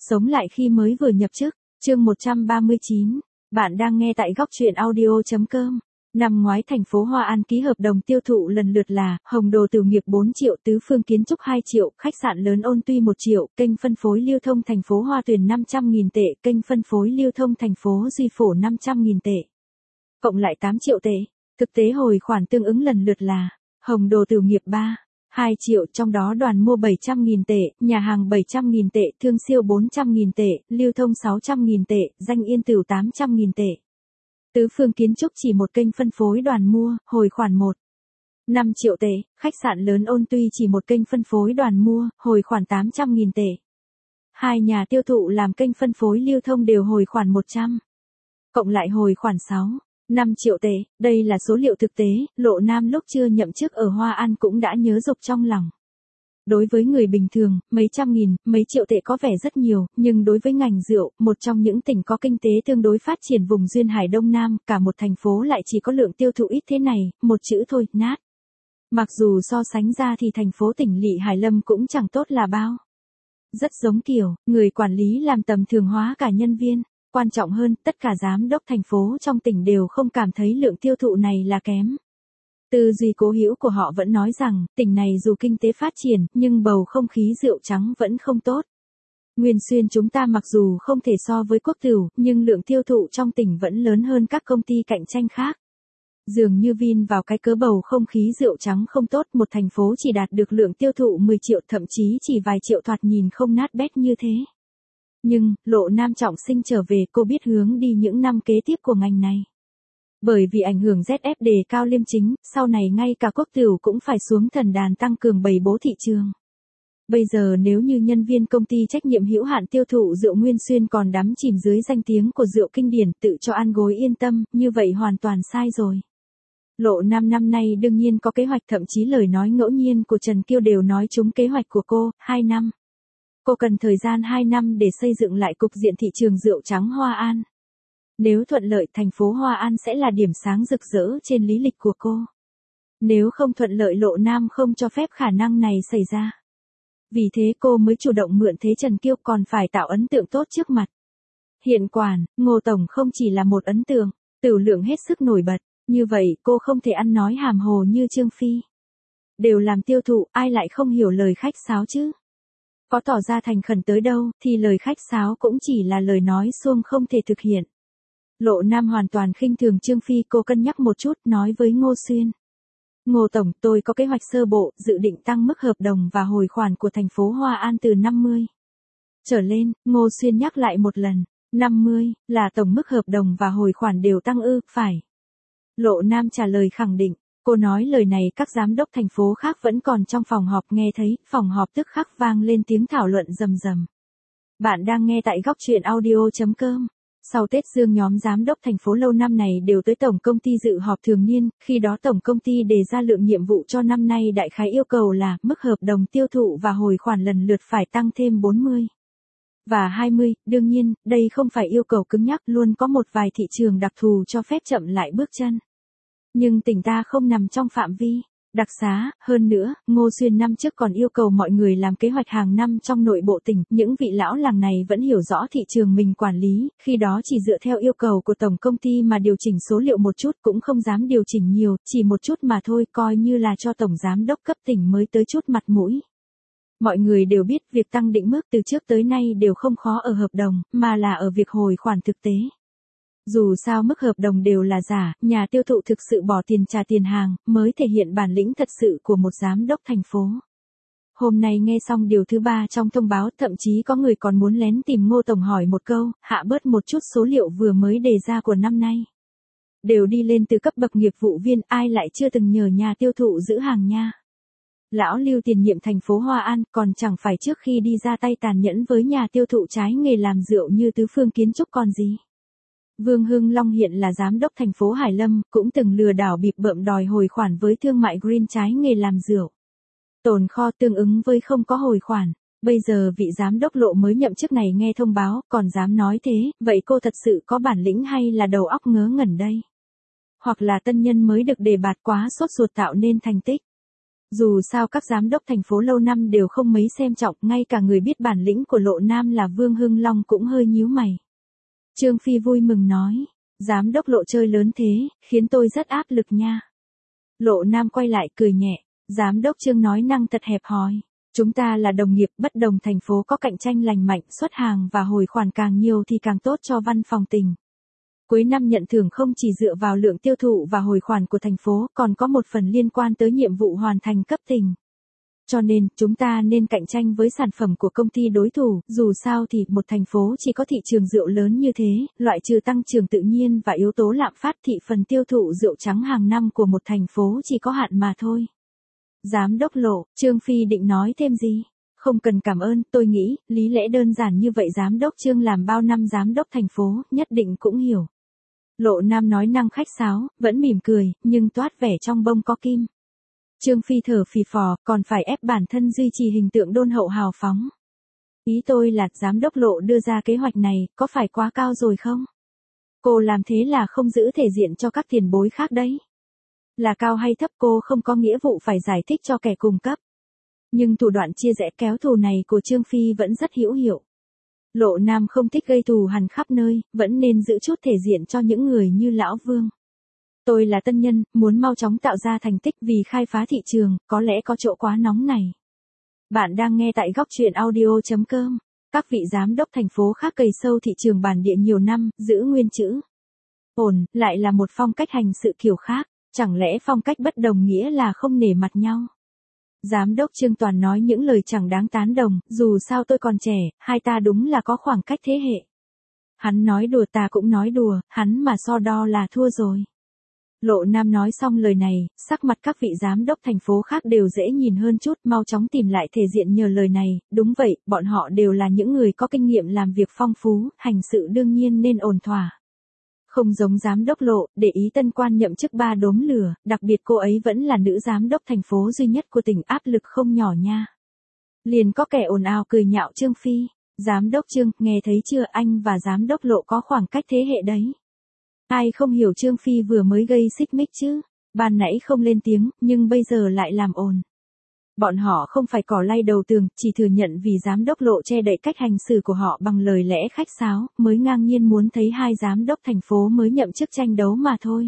Sống lại khi mới vừa nhập chức, chương 139. Bạn đang nghe tại góc truyện audio.com. Năm ngoái thành phố Hoa An ký hợp đồng tiêu thụ lần lượt là Hồng Đồ Tiểu Nghiệp 4 triệu, Tứ Phương Kiến Trúc 2 triệu, khách sạn lớn Ôn Tuy 1 triệu, kênh phân phối lưu thông thành phố Hoa Tuyền 500.000 tệ, kênh phân phối lưu thông thành phố Duy Phổ 500.000 tệ. Cộng lại 8 triệu tệ. Thực tế hồi khoản tương ứng lần lượt là Hồng Đồ Tiểu Nghiệp 2 triệu, trong đó đoàn mua 700.000 tệ, nhà hàng 700.000 tệ, thương siêu 400.000 tệ, lưu thông 600.000 tệ, danh yên tửu 800.000 tệ. Tứ Phương Kiến Trúc chỉ một kênh phân phối đoàn mua, hồi khoản 5 triệu tệ, khách sạn lớn Ôn Tuy chỉ một kênh phân phối đoàn mua, hồi khoản 800.000 tệ. Hai nhà tiêu thụ làm kênh phân phối lưu thông đều hồi khoản 100. Cộng lại hồi khoản 5 triệu tệ, đây là số liệu thực tế, Lộ Nam lúc chưa nhậm chức ở Hoa An cũng đã nhớ dục trong lòng. Đối với người bình thường, mấy trăm nghìn, mấy triệu tệ có vẻ rất nhiều, nhưng đối với ngành rượu, một trong những tỉnh có kinh tế tương đối phát triển vùng duyên hải Đông Nam, cả một thành phố lại chỉ có lượng tiêu thụ ít thế này, một chữ thôi, nát. Mặc dù so sánh ra thì thành phố tỉnh lỵ Hải Lâm cũng chẳng tốt là bao. Rất giống kiểu, người quản lý làm tầm thường hóa cả nhân viên. Quan trọng hơn, tất cả giám đốc thành phố trong tỉnh đều không cảm thấy lượng tiêu thụ này là kém. Tư duy cố hữu của họ vẫn nói rằng, tỉnh này dù kinh tế phát triển, nhưng bầu không khí rượu trắng vẫn không tốt. Nguyên Xuyên chúng ta mặc dù không thể so với Quốc Tửu, nhưng lượng tiêu thụ trong tỉnh vẫn lớn hơn các công ty cạnh tranh khác. Dường như Vin vào cái cớ bầu không khí rượu trắng không tốt, một thành phố chỉ đạt được lượng tiêu thụ 10 triệu, thậm chí chỉ vài triệu, thoạt nhìn không nát bét như thế. Nhưng, Lộ Nam trọng sinh trở về, cô biết hướng đi những năm kế tiếp của ngành này. Bởi vì ảnh hưởng ZF đề cao liêm chính, sau này ngay cả Quốc Tửu cũng phải xuống thần đàn tăng cường bày bố thị trường. Bây giờ nếu như nhân viên công ty trách nhiệm hữu hạn tiêu thụ rượu Nguyên Xuyên còn đắm chìm dưới danh tiếng của rượu kinh điển, tự cho ăn gối yên tâm, như vậy hoàn toàn sai rồi. Lộ Nam năm nay đương nhiên có kế hoạch, thậm chí lời nói ngẫu nhiên của Trần Kiêu đều nói trúng kế hoạch của cô, 2 năm. Cô cần thời gian 2 năm để xây dựng lại cục diện thị trường rượu trắng Hoa An. Nếu thuận lợi, thành phố Hoa An sẽ là điểm sáng rực rỡ trên lý lịch của cô. Nếu không thuận lợi, Lộ Nam không cho phép khả năng này xảy ra. Vì thế cô mới chủ động mượn thế Trần Kiêu, còn phải tạo ấn tượng tốt trước mặt. Hiện quản, Ngô Tổng không chỉ là một ấn tượng, tửu lượng hết sức nổi bật, như vậy cô không thể ăn nói hàm hồ như Trương Phi. Đều làm tiêu thụ, ai lại không hiểu lời khách sáo chứ? Có tỏ ra thành khẩn tới đâu, thì lời khách sáo cũng chỉ là lời nói suông không thể thực hiện. Lộ Nam hoàn toàn khinh thường Trương Phi, cô cân nhắc một chút, nói với Ngô Xuyên. Ngô Tổng, tôi có kế hoạch sơ bộ, dự định tăng mức hợp đồng và hồi khoản của thành phố Hoa An từ 50 trở lên. Ngô Xuyên nhắc lại một lần, 50, là tổng mức hợp đồng và hồi khoản đều tăng ư? Phải. Lộ Nam trả lời khẳng định. Cô nói lời này các giám đốc thành phố khác vẫn còn trong phòng họp nghe thấy, phòng họp tức khắc vang lên tiếng thảo luận rầm rầm. Bạn đang nghe tại góc truyện audio.com. Sau Tết Dương, nhóm giám đốc thành phố lâu năm này đều tới tổng công ty dự họp thường niên, khi đó tổng công ty đề ra lượng nhiệm vụ cho năm nay đại khái yêu cầu là mức hợp đồng tiêu thụ và hồi khoản lần lượt phải tăng thêm 40 và 20, đương nhiên, đây không phải yêu cầu cứng nhắc, luôn có một vài thị trường đặc thù cho phép chậm lại bước chân. Nhưng tỉnh ta không nằm trong phạm vi đặc xá, hơn nữa, Ngô Xuyên năm trước còn yêu cầu mọi người làm kế hoạch hàng năm trong nội bộ tỉnh, những vị lão làng này vẫn hiểu rõ thị trường mình quản lý, khi đó chỉ dựa theo yêu cầu của tổng công ty mà điều chỉnh số liệu một chút, cũng không dám điều chỉnh nhiều, chỉ một chút mà thôi, coi như là cho tổng giám đốc cấp tỉnh mới tới chút mặt mũi. Mọi người đều biết việc tăng định mức từ trước tới nay đều không khó ở hợp đồng, mà là ở việc hồi khoản thực tế. Dù sao mức hợp đồng đều là giả, nhà tiêu thụ thực sự bỏ tiền trả tiền hàng, mới thể hiện bản lĩnh thật sự của một giám đốc thành phố. Hôm nay nghe xong điều thứ 3 trong thông báo, thậm chí có người còn muốn lén tìm Ngô Tổng hỏi một câu, hạ bớt một chút số liệu vừa mới đề ra của năm nay. Đều đi lên từ cấp bậc nghiệp vụ viên, ai lại chưa từng nhờ nhà tiêu thụ giữ hàng nha. Lão Lưu tiền nhiệm thành phố Hoa An, còn chẳng phải trước khi đi ra tay tàn nhẫn với nhà tiêu thụ trái nghề làm rượu như Tứ Phương Kiến Trúc còn gì. Vương Hưng Long hiện là giám đốc thành phố Hải Lâm, cũng từng lừa đảo bịp bợm đòi hồi khoản với thương mại Green trái nghề làm rượu. Tồn kho tương ứng với không có hồi khoản. Bây giờ vị giám đốc Lộ mới nhậm chức này nghe thông báo, còn dám nói thế, vậy cô thật sự có bản lĩnh hay là đầu óc ngớ ngẩn đây? Hoặc là tân nhân mới được đề bạt quá sốt ruột tạo nên thành tích? Dù sao các giám đốc thành phố lâu năm đều không mấy xem trọng, ngay cả người biết bản lĩnh của Lộ Nam là Vương Hưng Long cũng hơi nhíu mày. Trương Phi vui mừng nói, giám đốc Lộ chơi lớn thế, khiến tôi rất áp lực nha. Lộ Nam quay lại cười nhẹ, giám đốc Trương nói năng thật hẹp hòi. Chúng ta là đồng nghiệp, bất đồng thành phố có cạnh tranh lành mạnh, xuất hàng và hồi khoản càng nhiều thì càng tốt cho văn phòng tỉnh. Cuối năm nhận thưởng không chỉ dựa vào lượng tiêu thụ và hồi khoản của thành phố, còn có một phần liên quan tới nhiệm vụ hoàn thành cấp tỉnh. Cho nên, chúng ta nên cạnh tranh với sản phẩm của công ty đối thủ, dù sao thì một thành phố chỉ có thị trường rượu lớn như thế, loại trừ tăng trưởng tự nhiên và yếu tố lạm phát thị phần tiêu thụ rượu trắng hàng năm của một thành phố chỉ có hạn mà thôi. Giám đốc Lộ, Trương Phi định nói thêm gì? Không cần cảm ơn, tôi nghĩ, lý lẽ đơn giản như vậy giám đốc Trương làm bao năm giám đốc thành phố, nhất định cũng hiểu. Lộ Nam nói năng khách sáo, vẫn mỉm cười, nhưng toát vẻ trong bông có kim. Trương Phi thở phì phò, còn phải ép bản thân duy trì hình tượng đôn hậu hào phóng. Ý tôi là giám đốc Lộ đưa ra kế hoạch này, có phải quá cao rồi không? Cô làm thế là không giữ thể diện cho các tiền bối khác đấy. Là cao hay thấp cô không có nghĩa vụ phải giải thích cho kẻ cùng cấp. Nhưng thủ đoạn chia rẽ kéo thù này của Trương Phi vẫn rất hữu hiệu. Lộ Nam không thích gây thù hằn khắp nơi, vẫn nên giữ chút thể diện cho những người như Lão Vương. Tôi là tân nhân, muốn mau chóng tạo ra thành tích vì khai phá thị trường, có lẽ có chỗ quá nóng này. Bạn đang nghe tại góc truyện audio.com. Các vị giám đốc thành phố khác cày sâu thị trường bản địa nhiều năm, giữ nguyên chữ ổn, lại là một phong cách hành sự kiểu khác, chẳng lẽ phong cách bất đồng nghĩa là không nể mặt nhau? Giám đốc Trương toàn nói những lời chẳng đáng tán đồng, dù sao tôi còn trẻ, hai ta đúng là có khoảng cách thế hệ. Hắn nói đùa ta cũng nói đùa, hắn mà so đo là thua rồi. Lộ Nam nói xong lời này, sắc mặt các vị giám đốc thành phố khác đều dễ nhìn hơn chút, mau chóng tìm lại thể diện nhờ lời này, đúng vậy, bọn họ đều là những người có kinh nghiệm làm việc phong phú, hành sự đương nhiên nên ổn thỏa. Không giống giám đốc Lộ, để ý tân quan nhậm chức 3 đốm lửa, đặc biệt cô ấy vẫn là nữ giám đốc thành phố duy nhất của tỉnh, áp lực không nhỏ nha. Liền có kẻ ồn ào cười nhạo Trương Phi, giám đốc Trương, nghe thấy chưa, anh và giám đốc Lộ có khoảng cách thế hệ đấy. Ai không hiểu Trương Phi vừa mới gây xích mích chứ, ban nãy không lên tiếng, nhưng bây giờ lại làm ồn. Bọn họ không phải cỏ lay đầu tường, chỉ thừa nhận vì giám đốc Lộ che đậy cách hành xử của họ bằng lời lẽ khách sáo, mới ngang nhiên muốn thấy hai giám đốc thành phố mới nhậm chức tranh đấu mà thôi.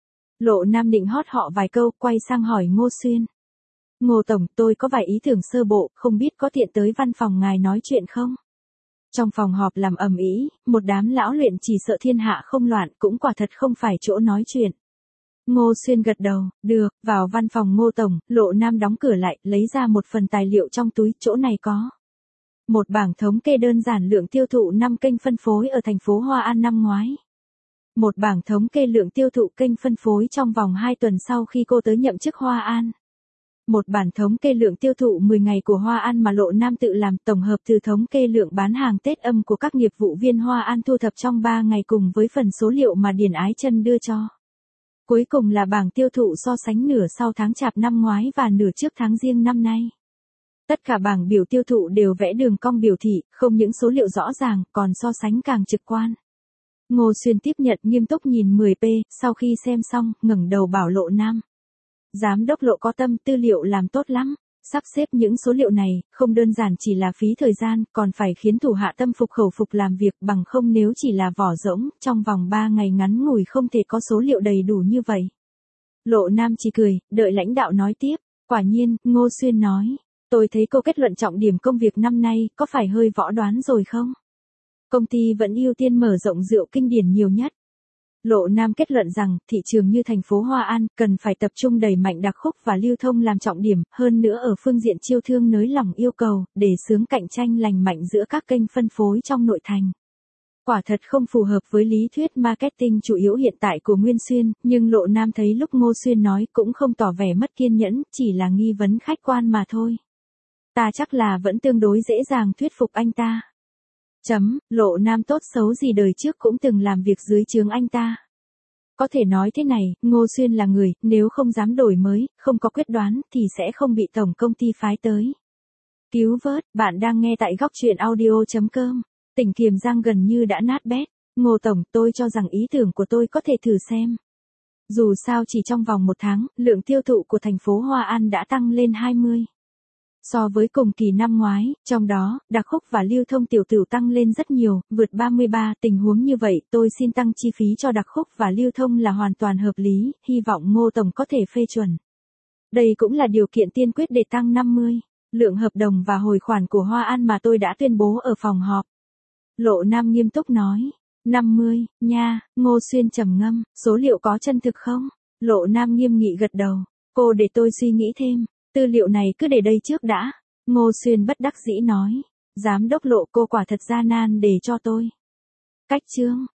Lộ Nam định hót họ vài câu, quay sang hỏi Ngô Xuyên. Ngô Tổng, tôi có vài ý tưởng sơ bộ, không biết có tiện tới văn phòng ngài nói chuyện không? Trong phòng họp làm ầm ĩ, một đám lão luyện chỉ sợ thiên hạ không loạn, cũng quả thật không phải chỗ nói chuyện. Ngô Xuyên gật đầu, được, vào văn phòng Ngô Tổng, Lộ Nam đóng cửa lại, lấy ra một phần tài liệu trong túi, chỗ này có một bảng thống kê đơn giản lượng tiêu thụ 5 kênh phân phối ở thành phố Hoa An năm ngoái. Một bảng thống kê lượng tiêu thụ kênh phân phối trong vòng 2 tuần sau khi cô tới nhậm chức Hoa An. Một bản thống kê lượng tiêu thụ 10 ngày của Hoa An mà Lộ Nam tự làm, tổng hợp từ thống kê lượng bán hàng Tết âm của các nghiệp vụ viên Hoa An thu thập trong 3 ngày cùng với phần số liệu mà Điền Ái Chân đưa cho. Cuối cùng là bảng tiêu thụ so sánh nửa sau tháng Chạp năm ngoái và nửa trước tháng Giêng năm nay. Tất cả bảng biểu tiêu thụ đều vẽ đường cong biểu thị, không những số liệu rõ ràng, còn so sánh càng trực quan. Ngô Xuyên tiếp nhận nghiêm túc nhìn 10p, sau khi xem xong, ngẩng đầu bảo Lộ Nam. Giám đốc Lộ có tâm, tư liệu làm tốt lắm. Sắp xếp những số liệu này, không đơn giản chỉ là phí thời gian, còn phải khiến thủ hạ tâm phục khẩu phục làm việc, bằng không nếu chỉ là vỏ rỗng, trong vòng 3 ngày ngắn ngủi không thể có số liệu đầy đủ như vậy. Lộ Nam chỉ cười, đợi lãnh đạo nói tiếp. Quả nhiên, Ngô Xuyên nói, tôi thấy cô kết luận trọng điểm công việc năm nay, có phải hơi võ đoán rồi không? Công ty vẫn ưu tiên mở rộng rượu kinh điển nhiều nhất. Lộ Nam kết luận rằng, thị trường như thành phố Hoa An, cần phải tập trung đẩy mạnh đặc khúc và lưu thông làm trọng điểm, hơn nữa ở phương diện chiêu thương nới lỏng yêu cầu, để xướng cạnh tranh lành mạnh giữa các kênh phân phối trong nội thành. Quả thật không phù hợp với lý thuyết marketing chủ yếu hiện tại của Nguyên Xuyên, nhưng Lộ Nam thấy lúc Ngô Xuyên nói cũng không tỏ vẻ mất kiên nhẫn, chỉ là nghi vấn khách quan mà thôi. Ta chắc là vẫn tương đối dễ dàng thuyết phục anh ta. Lộ Nam tốt xấu gì đời trước cũng từng làm việc dưới trướng anh ta. Có thể nói thế này, Ngô Xuyên là người, nếu không dám đổi mới, không có quyết đoán, thì sẽ không bị tổng công ty phái tới. Cứu vớt, bạn đang nghe tại góc truyện audio.com. Tỉnh Kiềm Giang gần như đã nát bét. Ngô Tổng, tôi cho rằng ý tưởng của tôi có thể thử xem. Dù sao chỉ trong vòng 1 tháng, lượng tiêu thụ của thành phố Hoa An đã tăng lên 20. So với cùng kỳ năm ngoái, trong đó, đặc khúc và lưu thông tiểu tửu tăng lên rất nhiều, vượt 33, tình huống như vậy, tôi xin tăng chi phí cho đặc khúc và lưu thông là hoàn toàn hợp lý, hy vọng Ngô Tổng có thể phê chuẩn. Đây cũng là điều kiện tiên quyết để tăng 50, lượng hợp đồng và hồi khoản của Hoa An mà tôi đã tuyên bố ở phòng họp. Lộ Nam nghiêm túc nói, 50, nha, Ngô Xuyên trầm ngâm, số liệu có chân thực không? Lộ Nam nghiêm nghị gật đầu, cô để tôi suy nghĩ thêm. Tư liệu này cứ để đây trước đã. Ngô Xuyên bất đắc dĩ nói. Giám đốc Lộ cô quả thật gian nan để cho tôi. Cách chương.